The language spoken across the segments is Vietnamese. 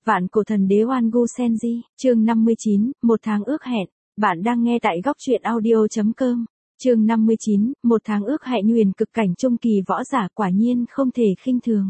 Vạn cổ thần đế Oan Gu Senji, chương 59, một tháng ước hẹn. Bạn đang nghe tại góc truyện audio.com. Chương 59, một tháng ước hẹn huyền cực cảnh trung kỳ võ giả quả nhiên không thể khinh thường.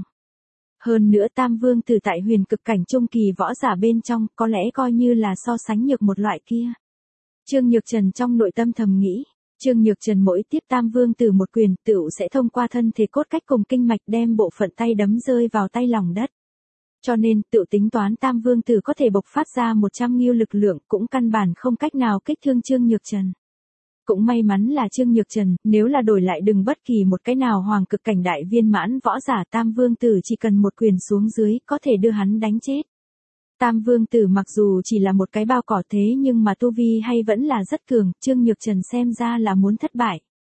Hơn nữa Tam Vương Tử tại huyền cực cảnh trung kỳ võ giả bên trong có lẽ coi như là so sánh nhược một loại kia. Trương Nhược Trần trong nội tâm thầm nghĩ. Trương Nhược Trần mỗi tiếp Tam Vương Tử một quyền tựu sẽ thông qua thân thể cốt cách cùng kinh mạch đem bộ phận tay đấm rơi vào tay lòng đất. Cho nên, tự tính toán Tam Vương Tử có thể bộc phát ra 100 nghiêu lực lượng cũng căn bản không cách nào kích thương Trương Nhược Trần. Cũng may mắn là Trương Nhược Trần, nếu là đổi lại đừng bất kỳ một cái nào hoàng cực cảnh đại viên mãn võ giả Tam Vương Tử chỉ cần một quyền xuống dưới có thể đưa hắn đánh chết. Tam Vương Tử mặc dù chỉ là một cái bao cỏ thế nhưng mà tu vi hay vẫn là rất cường, Trương Nhược Trần xem ra là muốn thất bại.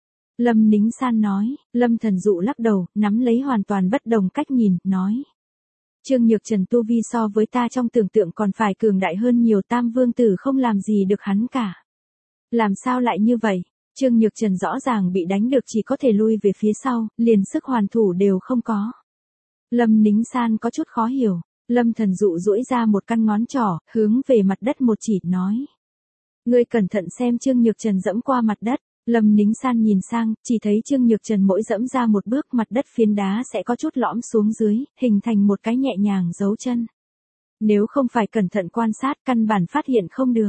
Lâm Nính San nói, Lâm Thần Dụ lắc đầu, nắm lấy hoàn toàn bất đồng cách nhìn, nói. Trương Nhược Trần tu vi so với ta trong tưởng tượng còn phải cường đại hơn nhiều, Tam Vương Tử không làm gì được hắn cả. Làm sao lại như vậy? Trương Nhược Trần rõ ràng bị đánh được chỉ có thể lui về phía sau, liền sức hoàn thủ đều không có. Lâm Nính San có chút khó hiểu, Lâm Thần Dụ duỗi ra một căn ngón trỏ, hướng về mặt đất một chỉ, nói. Ngươi cẩn thận xem. Trương Nhược Trần dẫm qua mặt đất. Lâm Nính San nhìn sang, chỉ thấy Trương Nhược Trần mỗi dẫm ra một bước mặt đất phiến đá sẽ có chút lõm xuống dưới, hình thành một cái nhẹ nhàng dấu chân. Nếu không phải cẩn thận quan sát căn bản phát hiện không được.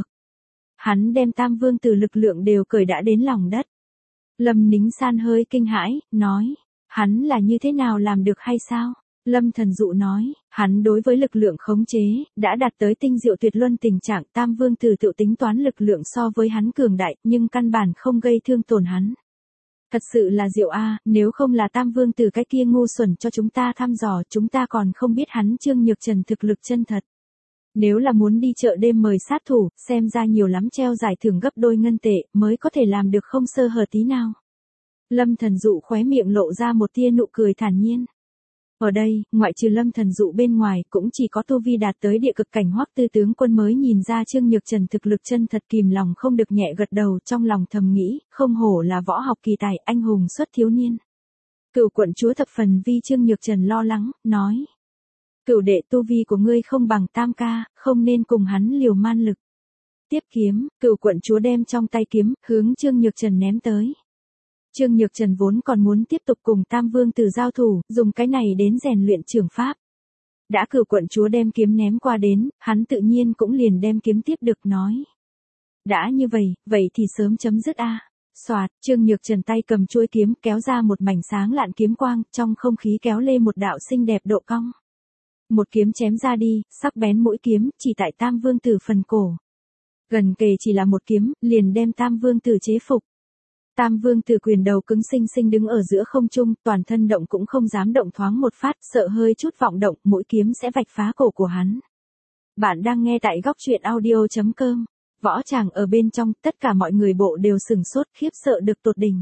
Hắn đem Tam Vương Tử lực lượng đều cởi đã đến lòng đất. Lâm Nính San hơi kinh hãi, nói, hắn là như thế nào làm được hay sao? Lâm Thần Dụ nói, hắn đối với lực lượng khống chế, đã đạt tới tinh diệu tuyệt luân tình trạng. Tam Vương Tử tự tính toán lực lượng so với hắn cường đại, nhưng căn bản không gây thương tổn hắn. Thật sự là diệu a, nếu không là Tam Vương Tử cái kia ngu xuẩn cho chúng ta thăm dò, chúng ta còn không biết hắn Trương Nhược Trần thực lực chân thật. Nếu là muốn đi chợ đêm mời sát thủ, xem ra nhiều lắm treo giải thưởng gấp đôi ngân tệ, mới có thể làm được không sơ hở tí nào. Lâm Thần Dụ khóe miệng lộ ra một tia nụ cười thản nhiên. Ở đây, ngoại trừ Lâm Thần Dụ bên ngoài, cũng chỉ có tu vi đạt tới địa cực cảnh Hoắc Tư tướng quân mới nhìn ra Trương Nhược Trần thực lực chân thật, kìm lòng không được nhẹ gật đầu, trong lòng thầm nghĩ, không hổ là võ học kỳ tài, anh hùng xuất thiếu niên. Cửu quận chúa thập phần vì Trương Nhược Trần lo lắng, nói. Cửu đệ, tu vi của ngươi không bằng Tam ca, không nên cùng hắn liều man lực. Tiếp kiếm, Cửu quận chúa đem trong tay kiếm, hướng Trương Nhược Trần ném tới. Trương Nhược Trần vốn còn muốn tiếp tục cùng Tam Vương Tử giao thủ, dùng cái này đến rèn luyện trường pháp. Đã Cửu quận chúa đem kiếm ném qua đến, hắn tự nhiên cũng liền đem kiếm tiếp được, nói. Đã như vậy thì sớm chấm dứt a. Soạt, Trương Nhược Trần tay cầm chuôi kiếm kéo ra một mảnh sáng lạn kiếm quang, trong không khí kéo lên một đạo xinh đẹp độ cong. Một kiếm chém ra đi, sắc bén mũi kiếm, chỉ tại Tam Vương Tử phần cổ. Gần kề chỉ là một kiếm, liền đem Tam Vương Tử chế phục. Tam Vương Tử quyền đầu cứng xinh xinh đứng ở giữa không trung, toàn thân động cũng không dám động thoáng một phát, sợ hơi chút vọng động, mũi kiếm sẽ vạch phá cổ của hắn. Bạn đang nghe tại góc truyện audio.com. Võ tràng ở bên trong, tất cả mọi người bộ đều sừng sốt, khiếp sợ được tột đỉnh.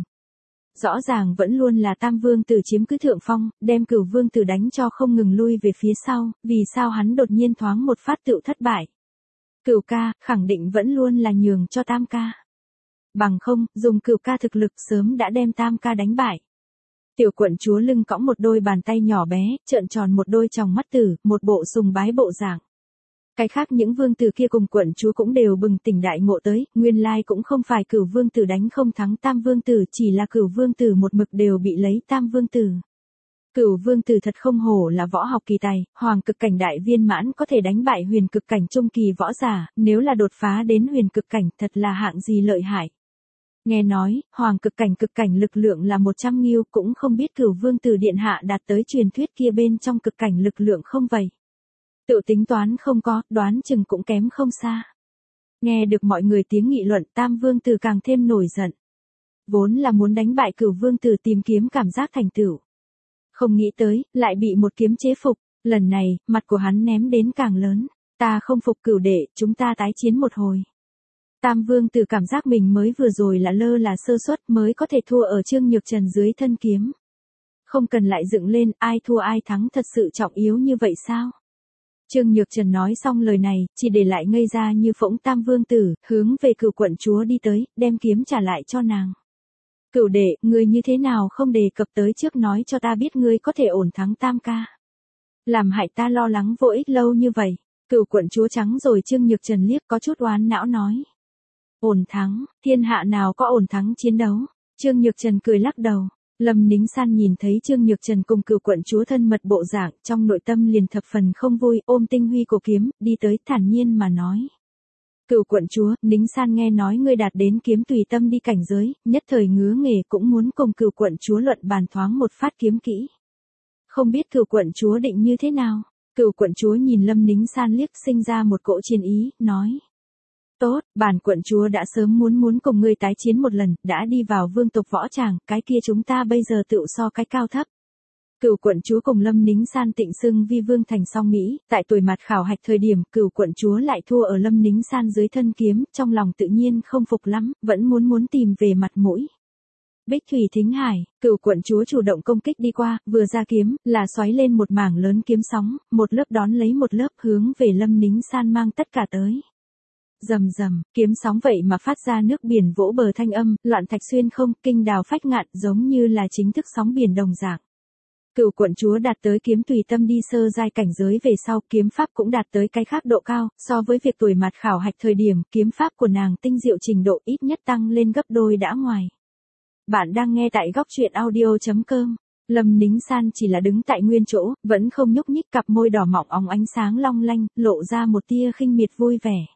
Rõ ràng vẫn luôn là Tam Vương Tử chiếm cứ thượng phong, đem Cửu Vương Tử đánh cho không ngừng lui về phía sau, vì sao hắn đột nhiên thoáng một phát tựu thất bại. Cửu ca, khẳng định vẫn luôn là nhường cho Tam ca. Bằng không, dùng Cửu ca thực lực sớm đã đem Tam ca đánh bại. Tiểu quận chúa lưng cõng một đôi bàn tay nhỏ bé, trợn tròn một đôi tròng mắt tử, một bộ sùng bái bộ dạng. Cái khác những vương tử kia cùng quận chúa cũng đều bừng tỉnh đại ngộ tới, nguyên lai cũng không phải Cửu Vương Tử đánh không thắng Tam Vương Tử, chỉ là Cửu Vương Tử một mực đều bị lấy Tam Vương Tử. Cửu Vương Tử thật không hổ là võ học kỳ tài, hoàng cực cảnh đại viên mãn có thể đánh bại huyền cực cảnh trung kỳ võ giả, nếu là đột phá đến huyền cực cảnh thật là hạng gì lợi hại. Nghe nói, hoàng cực cảnh lực lượng là 100 nghiêu, cũng không biết Cửu Vương Tử điện hạ đạt tới truyền thuyết kia bên trong cực cảnh lực lượng không vậy. Tự tính toán không có, đoán chừng cũng kém không xa. Nghe được mọi người tiếng nghị luận, Tam Vương Tử càng thêm nổi giận. Vốn là muốn đánh bại Cửu Vương Tử tìm kiếm cảm giác thành tựu. Không nghĩ tới, lại bị một kiếm chế phục, lần này, mặt của hắn ném đến càng lớn. Ta không phục Cửu đệ, chúng ta tái chiến một hồi. Tam Vương Tử cảm giác mình mới vừa rồi là lơ là sơ suất mới có thể thua ở Trương Nhược Trần dưới thân kiếm. Không cần lại dựng lên, ai thua ai thắng thật sự trọng yếu như vậy sao? Trương Nhược Trần nói xong lời này, chỉ để lại ngây ra như phỗng Tam Vương Tử, hướng về Cửu quận chúa đi tới, đem kiếm trả lại cho nàng. Cửu đệ, ngươi như thế nào không đề cập tới trước nói cho ta biết ngươi có thể ổn thắng Tam ca. Làm hại ta lo lắng vô ích lâu như vậy. Cửu quận chúa trắng rồi Trương Nhược Trần liếc có chút oán não nói. Ổn thắng, thiên hạ nào có ổn thắng chiến đấu. Trương Nhược Trần cười lắc đầu. Lâm Nính San nhìn thấy Trương Nhược Trần cùng cửu quận chúa thân mật bộ dạng, trong nội tâm liền thập phần không vui, ôm tinh huy cổ kiếm, đi tới thản nhiên mà nói. Cửu quận chúa, Nính San nghe nói ngươi đạt đến kiếm tùy tâm đi cảnh giới, nhất thời ngứa nghề cũng muốn cùng cửu quận chúa luận bàn thoáng một phát kiếm kỹ. Không biết cửu quận chúa định như thế nào? Cửu quận chúa nhìn Lâm Nính San liếc sinh ra một cỗ chiến ý, nói. Tốt, bản quận chúa đã sớm muốn cùng ngươi tái chiến một lần, đã đi vào vương tộc võ tràng, cái kia chúng ta bây giờ tự so cái cao thấp. Cửu quận chúa cùng Lâm Nính San tịnh xưng vi vương thành song Mỹ, tại tuổi mặt khảo hạch thời điểm, cửu quận chúa lại thua ở Lâm Nính San dưới thân kiếm, trong lòng tự nhiên không phục lắm, vẫn muốn tìm về mặt mũi. Bích Thủy Thính Hải, cửu quận chúa chủ động công kích đi qua, vừa ra kiếm, là xoáy lên một mảng lớn kiếm sóng, một lớp đón lấy một lớp hướng về Lâm Nính San mang tất cả tới. Rầm rầm, kiếm sóng vậy mà phát ra nước biển vỗ bờ thanh âm, loạn thạch xuyên không, kinh đào phách ngạn, giống như là chính thức sóng biển đồng dạng. Cửu quận chúa đạt tới kiếm tùy tâm đi sơ giai cảnh giới về sau, kiếm pháp cũng đạt tới cái khác độ cao, so với việc tuổi mặt khảo hạch thời điểm, kiếm pháp của nàng tinh diệu trình độ ít nhất tăng lên gấp đôi đã ngoài. Bạn đang nghe tại góc truyện audio.com. Lâm Nính San chỉ là đứng tại nguyên chỗ, vẫn không nhúc nhích, cặp môi đỏ mọng óng ánh sáng long lanh, lộ ra một tia khinh miệt vui vẻ.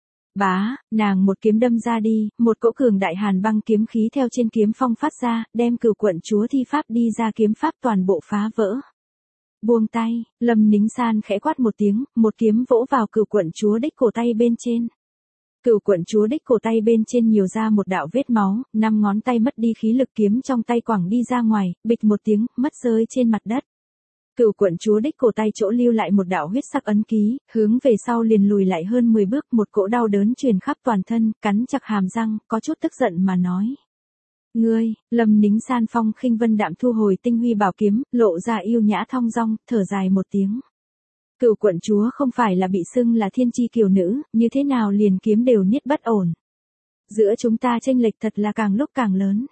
Bá, nàng một kiếm đâm ra đi, một cỗ cường đại hàn băng kiếm khí theo trên kiếm phong phát ra, đem cửu quận chúa thi pháp đi ra kiếm pháp toàn bộ phá vỡ. Buông tay, Lâm Nính San khẽ quát một tiếng, một kiếm vỗ vào cửu quận chúa đích cổ tay bên trên. Cửu quận chúa đích cổ tay bên trên nhiều ra một đạo vết máu, 5 ngón tay mất đi khí lực, kiếm trong tay quẳng đi ra ngoài, bịch một tiếng, mất rơi trên mặt đất. Cửu quận chúa đích cổ tay chỗ lưu lại một đạo huyết sắc ấn ký, hướng về sau liền lùi lại hơn 10 bước, một cỗ đau đớn truyền khắp toàn thân, cắn chặt hàm răng, có chút tức giận mà nói. Ngươi, Lâm Nính San phong khinh vân đạm thu hồi tinh huy bảo kiếm, lộ ra yêu nhã thong dong, thở dài một tiếng. Cửu quận chúa không phải là bị xưng là thiên chi kiều nữ, như thế nào liền kiếm đều niết bất ổn. Giữa chúng ta chênh lệch thật là càng lúc càng lớn.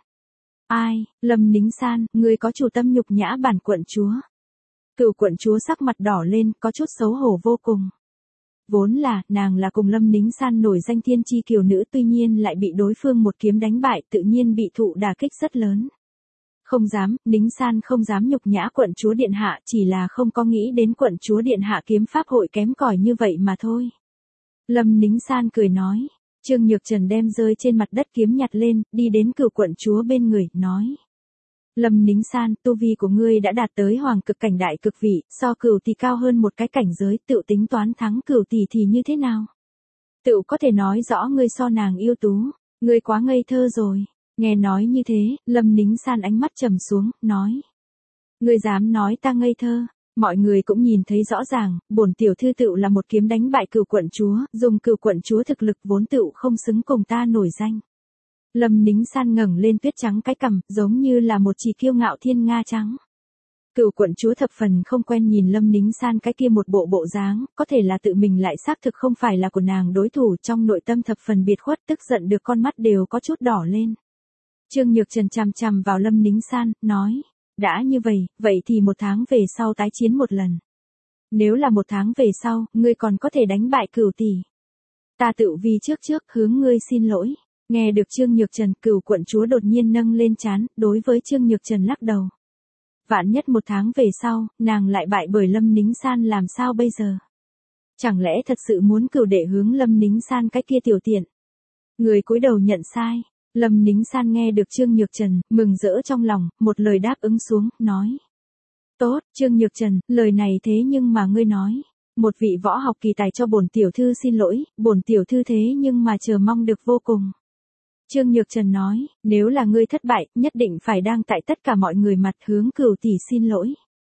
Ai, Lâm Nính San, ngươi có chủ tâm nhục nhã bản quận chúa. Cửu quận chúa sắc mặt đỏ lên, có chút xấu hổ vô cùng. Vốn là, nàng là cùng Lâm Nính San nổi danh thiên chi kiều nữ, tuy nhiên lại bị đối phương một kiếm đánh bại, tự nhiên bị thụ đả kích rất lớn. Không dám, Nính San không dám nhục nhã quận chúa điện hạ, chỉ là không có nghĩ đến quận chúa điện hạ kiếm pháp hội kém cỏi như vậy mà thôi. Lâm Nính San cười nói. Trương Nhược Trần đem rơi trên mặt đất kiếm nhặt lên, đi đến cửu quận chúa bên người, nói. Lâm Nính San, tu vi của ngươi đã đạt tới hoàng cực cảnh đại cực vị, so cửu tỷ cao hơn một cái cảnh giới, tự tính toán thắng cửu tỷ thì như thế nào? Tự có thể nói rõ ngươi so nàng yêu tú, ngươi quá ngây thơ rồi. Nghe nói như thế, Lâm Nính San ánh mắt trầm xuống, nói. Ngươi dám nói ta ngây thơ, mọi người cũng nhìn thấy rõ ràng, bổn tiểu thư tựu là một kiếm đánh bại cửu quận chúa, dùng cửu quận chúa thực lực vốn tựu không xứng cùng ta nổi danh. Lâm Nính San ngẩng lên tuyết trắng cái cằm, giống như là một chỉ kiêu ngạo thiên nga trắng. Cửu quận chúa thập phần không quen nhìn Lâm Nính San cái kia một bộ dáng, có thể là tự mình lại xác thực không phải là của nàng đối thủ, trong nội tâm thập phần biệt khuất, tức giận được con mắt đều có chút đỏ lên. Trương Nhược Trần chằm chằm vào Lâm Nính San, nói, đã như vậy thì 1 tháng về sau tái chiến một lần. Nếu là 1 tháng về sau, ngươi còn có thể đánh bại cửu tỷ. Ta tự vì trước hướng ngươi xin lỗi. Nghe được Trương Nhược Trần, cửu quận chúa đột nhiên nâng lên trán, đối với Trương Nhược Trần lắc đầu. Vạn nhất 1 tháng về sau, nàng lại bại bởi Lâm Nính San làm sao bây giờ? Chẳng lẽ thật sự muốn cửu đệ hướng Lâm Nính San cái kia tiểu tiện? Người cúi đầu nhận sai. Lâm Nính San nghe được Trương Nhược Trần, mừng rỡ trong lòng, một lời đáp ứng xuống, nói. Tốt, Trương Nhược Trần, lời này thế nhưng mà ngươi nói. Một vị võ học kỳ tài cho bổn tiểu thư xin lỗi, bổn tiểu thư thế nhưng mà chờ mong được vô cùng. Trương Nhược Trần nói, nếu là ngươi thất bại, nhất định phải đang tại tất cả mọi người mặt hướng cửu tỷ xin lỗi.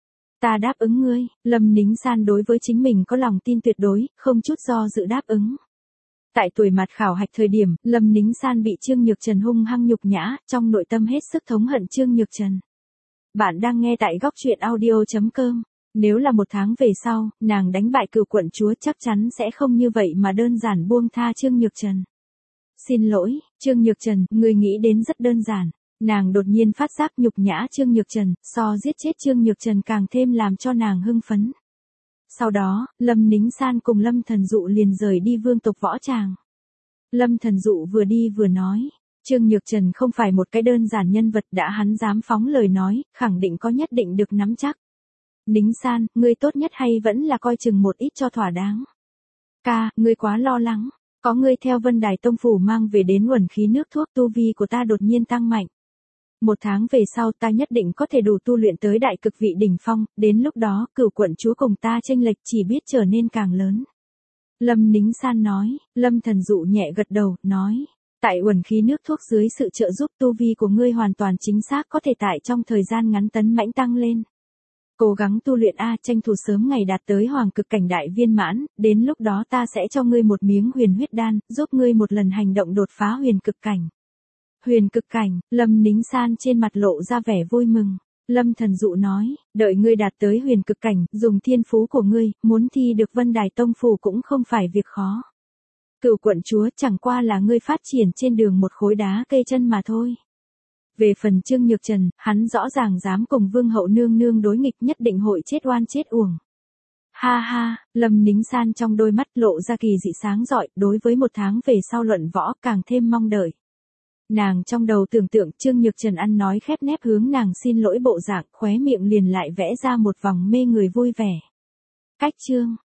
Ta đáp ứng ngươi, Lâm Nính San đối với chính mình có lòng tin tuyệt đối, không chút do dự đáp ứng. Tại tuổi mặt khảo hạch thời điểm, Lâm Nính San bị Trương Nhược Trần hung hăng nhục nhã, trong nội tâm hết sức thống hận Trương Nhược Trần. Bạn đang nghe tại góc truyện audio.com. Nếu là 1 tháng về sau, nàng đánh bại cửu quận chúa chắc chắn sẽ không như vậy mà đơn giản buông tha Trương Nhược Trần. Xin lỗi, Trương Nhược Trần, ngươi nghĩ đến rất đơn giản. Nàng đột nhiên phát giác nhục nhã Trương Nhược Trần, so giết chết Trương Nhược Trần càng thêm làm cho nàng hưng phấn. Sau đó, Lâm Nính San cùng Lâm Thần Dụ liền rời đi vương tộc võ tràng. Lâm Thần Dụ vừa đi vừa nói, Trương Nhược Trần không phải một cái đơn giản nhân vật, đã hắn dám phóng lời nói, khẳng định có nhất định được nắm chắc. Nính San, ngươi tốt nhất hay vẫn là coi chừng một ít cho thỏa đáng. Ca, ngươi quá lo lắng, có ngươi theo Vân Đài Tông Phủ mang về đến uẩn khí nước thuốc, tu vi của ta đột nhiên tăng mạnh. 1 tháng về sau ta nhất định có thể đủ tu luyện tới đại cực vị đỉnh phong, đến lúc đó Cửu quận chúa cùng ta chênh lệch chỉ biết trở nên càng lớn. Lâm Nính San nói. Lâm Thần Dụ nhẹ gật đầu, nói, tại uẩn khí nước thuốc dưới sự trợ giúp, tu vi của ngươi hoàn toàn chính xác có thể tại trong thời gian ngắn tấn mãnh tăng lên. Cố gắng tu luyện A, tranh thủ sớm ngày đạt tới hoàng cực cảnh đại viên mãn, đến lúc đó ta sẽ cho ngươi một miếng huyền huyết đan, giúp ngươi một lần hành động đột phá huyền cực cảnh. Huyền cực cảnh, Lâm Nính San trên mặt lộ ra vẻ vui mừng. Lâm Thần Dụ nói, đợi ngươi đạt tới huyền cực cảnh, dùng thiên phú của ngươi, muốn thi được Vân Đài Tông Phủ cũng không phải việc khó. Cửu quận chúa chẳng qua là ngươi phát triển trên đường một khối đá cây chân mà thôi. Về phần Trương Nhược Trần, hắn rõ ràng dám cùng Vương hậu nương nương đối nghịch, nhất định hội chết oan chết uổng. Ha ha, Lâm Nính San trong đôi mắt lộ ra kỳ dị sáng rọi, đối với 1 tháng về sau luận võ càng thêm mong đợi. Nàng trong đầu tưởng tượng Trương Nhược Trần ăn nói khép nép hướng nàng xin lỗi bộ dạng, khóe miệng liền lại vẽ ra một vòng mê người vui vẻ. Cách chương